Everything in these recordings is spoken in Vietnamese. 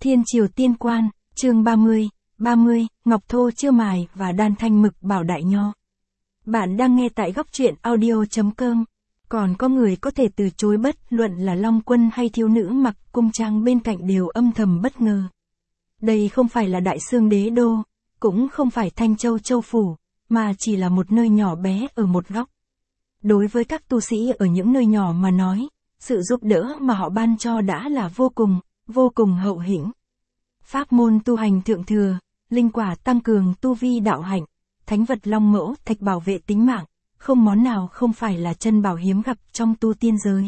Thiên Triều Tiên Quan, chương 30, Ngọc Thô chưa mài và đan thanh mực bảo đại nho. Bạn đang nghe tại góc truyện audio.com. Còn có người có thể từ chối bất luận là Long Quân hay thiếu nữ mặc cung trang bên cạnh đều âm thầm bất ngờ. Đây không phải là Đại Xương Đế Đô, cũng không phải Thanh Châu Châu Phủ, mà chỉ là một nơi nhỏ bé ở một góc. Đối với các tu sĩ ở những nơi nhỏ mà nói, sự giúp đỡ mà họ ban cho đã là vô cùng hậu hĩnh. Pháp môn tu hành thượng thừa, linh quả tăng cường tu vi đạo hạnh, thánh vật long mẫu thạch bảo vệ tính mạng, không món nào không phải là chân bảo hiếm gặp trong tu tiên giới.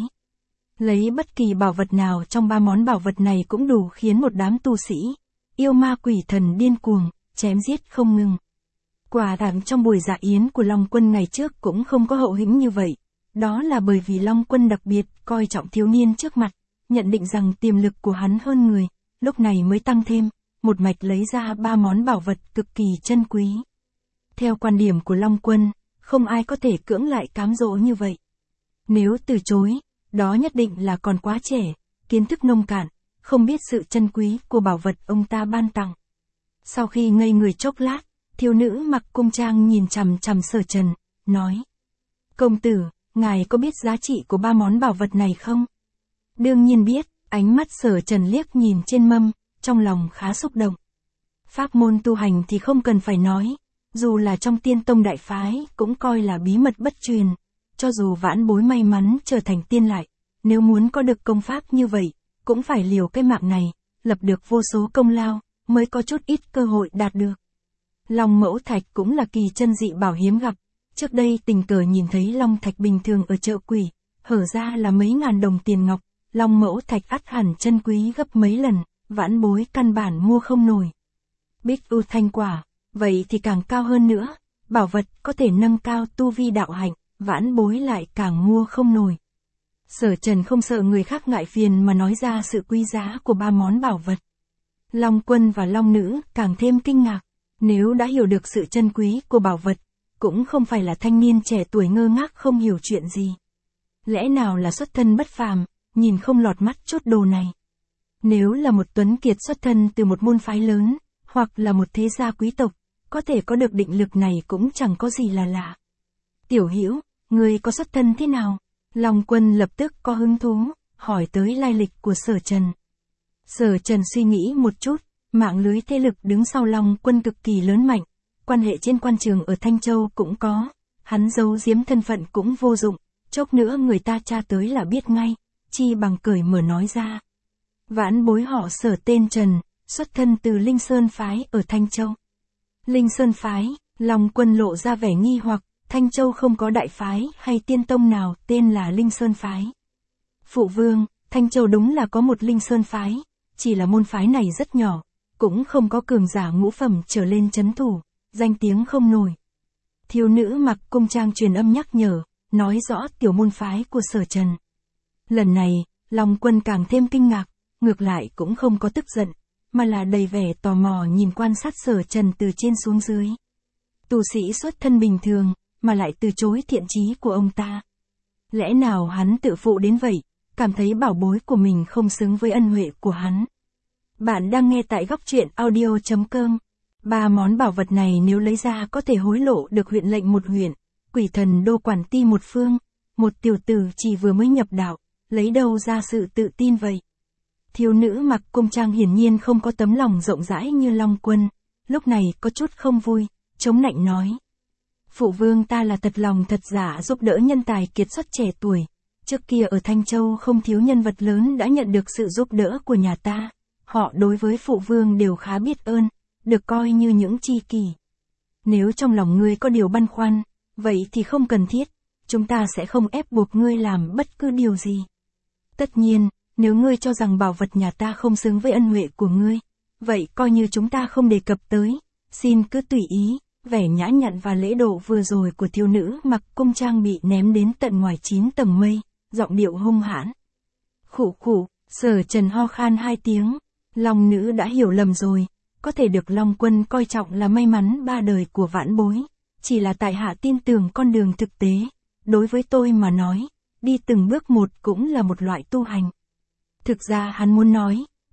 Lấy bất kỳ bảo vật nào trong ba món bảo vật này cũng đủ khiến một đám tu sĩ, yêu ma quỷ thần điên cuồng, chém giết không ngừng. Quả rằng trong buổi dạ yến của Long Quân ngày trước cũng không có hậu hĩnh như vậy. Đó là bởi vì Long Quân đặc biệt coi trọng thiếu niên trước mặt, nhận định rằng tiềm lực của hắn hơn người, lúc này mới tăng thêm, một mạch lấy ra ba món bảo vật cực kỳ chân quý. Theo quan điểm của Long Quân, không ai có thể cưỡng lại cám dỗ như vậy. Nếu từ chối, đó nhất định là còn quá trẻ, kiến thức nông cạn, không biết sự chân quý của bảo vật ông ta ban tặng. Sau khi ngây người chốc lát, thiếu nữ mặc cung trang nhìn chằm chằm Sở Trần, nói: "Công tử, ngài có biết giá trị của ba món bảo vật này không?" Đương nhiên biết, ánh mắt Sở Trần liếc nhìn trên mâm, trong lòng khá xúc động. Pháp môn tu hành thì không cần phải nói, dù là trong Tiên Tông đại phái cũng coi là bí mật bất truyền, cho dù vãn bối may mắn trở thành tiên lại, nếu muốn có được công pháp như vậy, cũng phải liều cái mạng này, lập được vô số công lao, mới có chút ít cơ hội đạt được. Long mẫu thạch cũng là kỳ chân dị bảo hiếm gặp, trước đây tình cờ nhìn thấy long thạch bình thường ở chợ quỷ, hở ra là mấy ngàn đồng tiền ngọc, long mẫu thạch ắt hẳn chân quý gấp mấy lần, vãn bối căn bản mua không nổi. Bích ưu thanh quả, vậy thì càng cao hơn nữa, bảo vật có thể nâng cao tu vi đạo hạnh, vãn bối lại càng mua không nổi. Sở Trần không sợ người khác ngại phiền mà nói ra sự quý giá của ba món bảo vật. Long Quân và Long Nữ càng thêm kinh ngạc, nếu đã hiểu được sự chân quý của bảo vật, cũng không phải là thanh niên trẻ tuổi ngơ ngác không hiểu chuyện gì. Lẽ nào là xuất thân bất phàm, nhìn không lọt mắt chút đồ này. Nếu là một tuấn kiệt xuất thân từ một môn phái lớn, hoặc là một thế gia quý tộc, có thể có được định lực này cũng chẳng có gì là lạ. Tiểu Hữu, ngươi có xuất thân thế nào? Long Quân lập tức có hứng thú, hỏi tới lai lịch của Sở Trần. Sở Trần suy nghĩ một chút, mạng lưới thế lực đứng sau Long Quân cực kỳ lớn mạnh, quan hệ trên quan trường ở Thanh Châu cũng có, hắn giấu giếm thân phận cũng vô dụng, chốc nữa người ta tra tới là biết ngay, chi bằng cởi mở nói ra. Vãn bối họ Sở tên Trần, xuất thân từ Linh Sơn Phái ở Thanh Châu. Linh Sơn Phái, Long Quân lộ ra vẻ nghi hoặc, Thanh Châu không có đại phái hay tiên tông nào tên là Linh Sơn Phái. Phụ vương, Thanh Châu đúng là có một Linh Sơn Phái, chỉ là môn phái này rất nhỏ, cũng không có cường giả ngũ phẩm trở lên trấn thủ, danh tiếng không nổi. Thiếu nữ mặc cung trang truyền âm nhắc nhở, nói rõ tiểu môn phái của Sở Trần. Lần này, Long Quân càng thêm kinh ngạc, ngược lại cũng không có tức giận, mà là đầy vẻ tò mò nhìn quan sát Sở Trần từ trên xuống dưới. Tu sĩ xuất thân bình thường, mà lại từ chối thiện chí của ông ta. Lẽ nào hắn tự phụ đến vậy, cảm thấy bảo bối của mình không xứng với ân huệ của hắn. Bạn đang nghe tại góc truyện audio.com. Ba món bảo vật này nếu lấy ra có thể hối lộ được huyện lệnh một huyện, quỷ thần đô quản ti một phương, một tiểu tử chỉ vừa mới nhập đạo, lấy đâu ra sự tự tin vậy. Thiếu nữ mặc cung trang hiển nhiên không có tấm lòng rộng rãi như Long Quân, lúc này có chút không vui, chống nạnh nói: "Phụ vương ta là thật lòng thật dạ giúp đỡ nhân tài kiệt xuất trẻ tuổi, trước kia ở Thanh Châu không thiếu nhân vật lớn đã nhận được sự giúp đỡ của nhà ta, họ đối với phụ vương đều khá biết ơn, được coi như những tri kỷ. Nếu trong lòng ngươi có điều băn khoăn, vậy thì không cần thiết, chúng ta sẽ không ép buộc ngươi làm bất cứ điều gì. Tất nhiên, nếu ngươi cho rằng bảo vật nhà ta không xứng với ân huệ của ngươi, vậy coi như chúng ta không đề cập tới, xin cứ tùy ý." Vẻ nhã nhặn và lễ độ vừa rồi của thiếu nữ mặc cung trang bị ném đến tận ngoài 9 tầng mây, giọng điệu hung hãn. Khụ khụ, Sở Trần ho khan 2 tiếng, Long Nữ đã hiểu lầm rồi, có thể được Long Quân coi trọng là may mắn ba đời của vãn bối, chỉ là tại hạ tin tưởng con đường thực tế, đối với tôi mà nói, đi từng bước một cũng là một loại tu hành. Thực ra hắn muốn nói,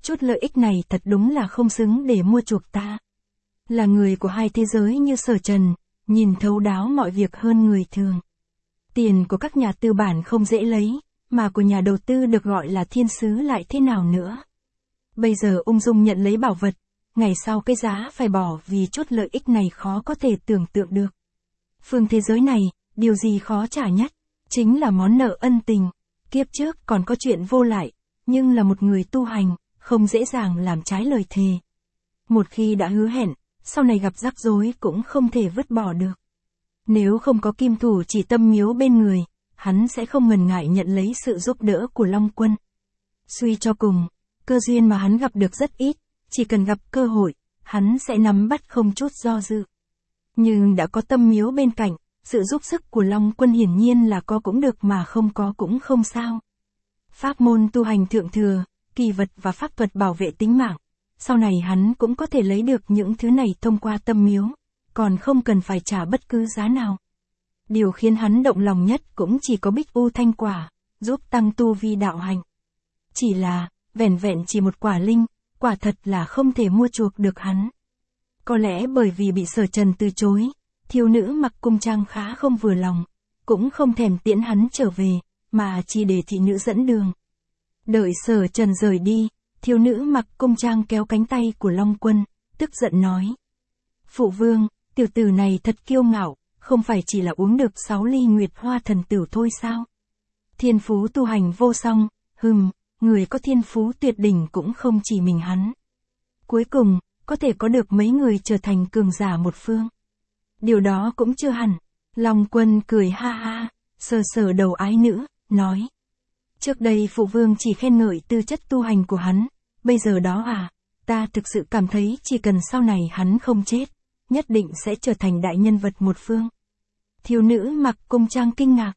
chút lợi ích này thật đúng là không xứng để mua chuộc ta. Là người của hai thế giới như Sở Trần, nhìn thấu đáo mọi việc hơn người thường. Tiền của các nhà tư bản không dễ lấy, mà của nhà đầu tư được gọi là thiên sứ lại thế nào nữa. Bây giờ ung dung nhận lấy bảo vật, ngày sau cái giá phải bỏ vì chút lợi ích này khó có thể tưởng tượng được. Phương thế giới này, điều gì khó trả nhất, chính là món nợ ân tình. Kiếp trước còn có chuyện vô lại, nhưng là một người tu hành, không dễ dàng làm trái lời thề. Một khi đã hứa hẹn, sau này gặp rắc rối cũng không thể vứt bỏ được. Nếu không có kim thủ chỉ tâm miếu bên người, hắn sẽ không ngần ngại nhận lấy sự giúp đỡ của Long Quân. Suy cho cùng, cơ duyên mà hắn gặp được rất ít, chỉ cần gặp cơ hội, hắn sẽ nắm bắt không chút do dự. Nhưng đã có tâm miếu bên cạnh, sự giúp sức của Long Quân hiển nhiên là có cũng được mà không có cũng không sao. Pháp môn tu hành thượng thừa, kỳ vật và pháp thuật bảo vệ tính mạng. Sau này hắn cũng có thể lấy được những thứ này thông qua tâm miếu, còn không cần phải trả bất cứ giá nào. Điều khiến hắn động lòng nhất cũng chỉ có Bích U Thanh Quả, giúp tăng tu vi đạo hành. Chỉ là, vẻn vẹn chỉ một quả linh, quả thật là không thể mua chuộc được hắn. Có lẽ bởi vì bị Sở Trần từ chối, thiếu nữ mặc cung trang khá không vừa lòng, cũng không thèm tiễn hắn trở về, mà chỉ để thị nữ dẫn đường. Đợi Sở Trần rời đi, thiếu nữ mặc cung trang kéo cánh tay của Long Quân, tức giận nói. Phụ vương, tiểu tử này thật kiêu ngạo, không phải chỉ là uống được 6 ly Nguyệt Hoa Thần Tửu thôi sao? Thiên phú tu hành vô song, người có thiên phú tuyệt đỉnh cũng không chỉ mình hắn. Cuối cùng, có thể có được mấy người trở thành cường giả một phương. Điều đó cũng chưa hẳn. Long Quân cười ha ha, sờ sờ đầu ái nữ, nói. Trước đây phụ vương chỉ khen ngợi tư chất tu hành của hắn, bây giờ đó ta thực sự cảm thấy chỉ cần sau này hắn không chết, nhất định sẽ trở thành đại nhân vật một phương. Thiếu nữ mặc cung trang kinh ngạc.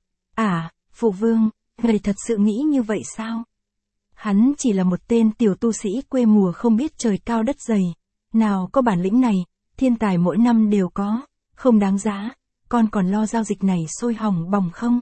Phụ vương, ngài thật sự nghĩ như vậy sao? Hắn chỉ là một tên tiểu tu sĩ quê mùa không biết trời cao đất dày. Nào có bản lĩnh này, thiên tài mỗi năm đều có, không đáng giá, con còn lo giao dịch này sôi hỏng bỏng không?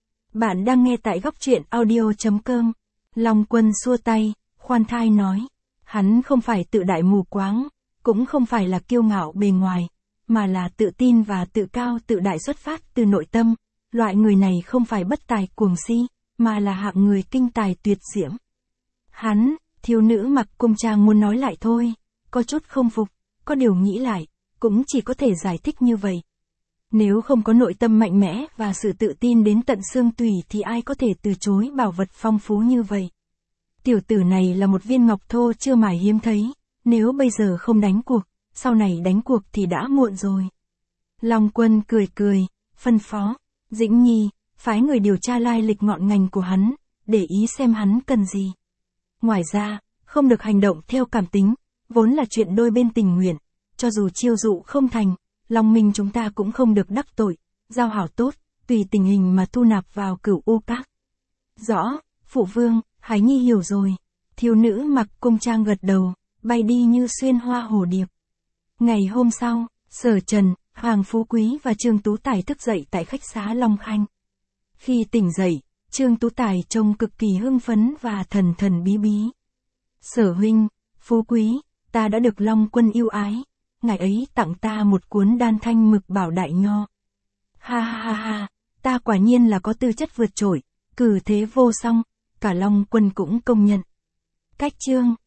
Bạn đang nghe tại góc truyện audio.com. Long Quân xua tay, khoan thai nói. Hắn không phải tự đại mù quáng, cũng không phải là kiêu ngạo bề ngoài, mà là tự tin và tự cao tự đại xuất phát từ nội tâm. Loại người này không phải bất tài cuồng si, mà là hạng người kinh tài tuyệt diễm. Thiếu nữ mặc cung trang muốn nói lại thôi, có chút không phục, có điều nghĩ lại, cũng chỉ có thể giải thích như vậy. Nếu không có nội tâm mạnh mẽ và sự tự tin đến tận xương tủy thì ai có thể từ chối bảo vật phong phú như vậy. Tiểu tử này là một viên ngọc thô chưa mài hiếm thấy, nếu bây giờ không đánh cuộc, sau này đánh cuộc thì đã muộn rồi. Long Quân cười, phân phó, Dĩnh Nhi, phái người điều tra lai lịch ngọn ngành của hắn, để ý xem hắn cần gì. Ngoài ra, không được hành động theo cảm tính, vốn là chuyện đôi bên tình nguyện, cho dù chiêu dụ không thành, Long Minh chúng ta cũng không được đắc tội, giao hảo tốt, tùy tình hình mà thu nạp vào Cửu U Các. Rõ, phụ vương, Hải Nhi hiểu rồi. Thiếu nữ mặc cung trang gật đầu, bay đi như xuyên hoa hồ điệp. Ngày hôm sau, Sở Trần, Hoàng Phú Quý và Trương Tú Tài thức dậy tại khách xá Long Khanh. Khi tỉnh dậy, Trương Tú Tài trông cực kỳ hưng phấn và thần bí bí. Sở huynh, Phú Quý, ta đã được Long Quân yêu ái, ngài ấy tặng ta một cuốn Đan Thanh Mực Bảo Đại Nho. Ha, ta quả nhiên là có tư chất vượt trội, cử thế vô song, cả Long Quân cũng công nhận. Cách chương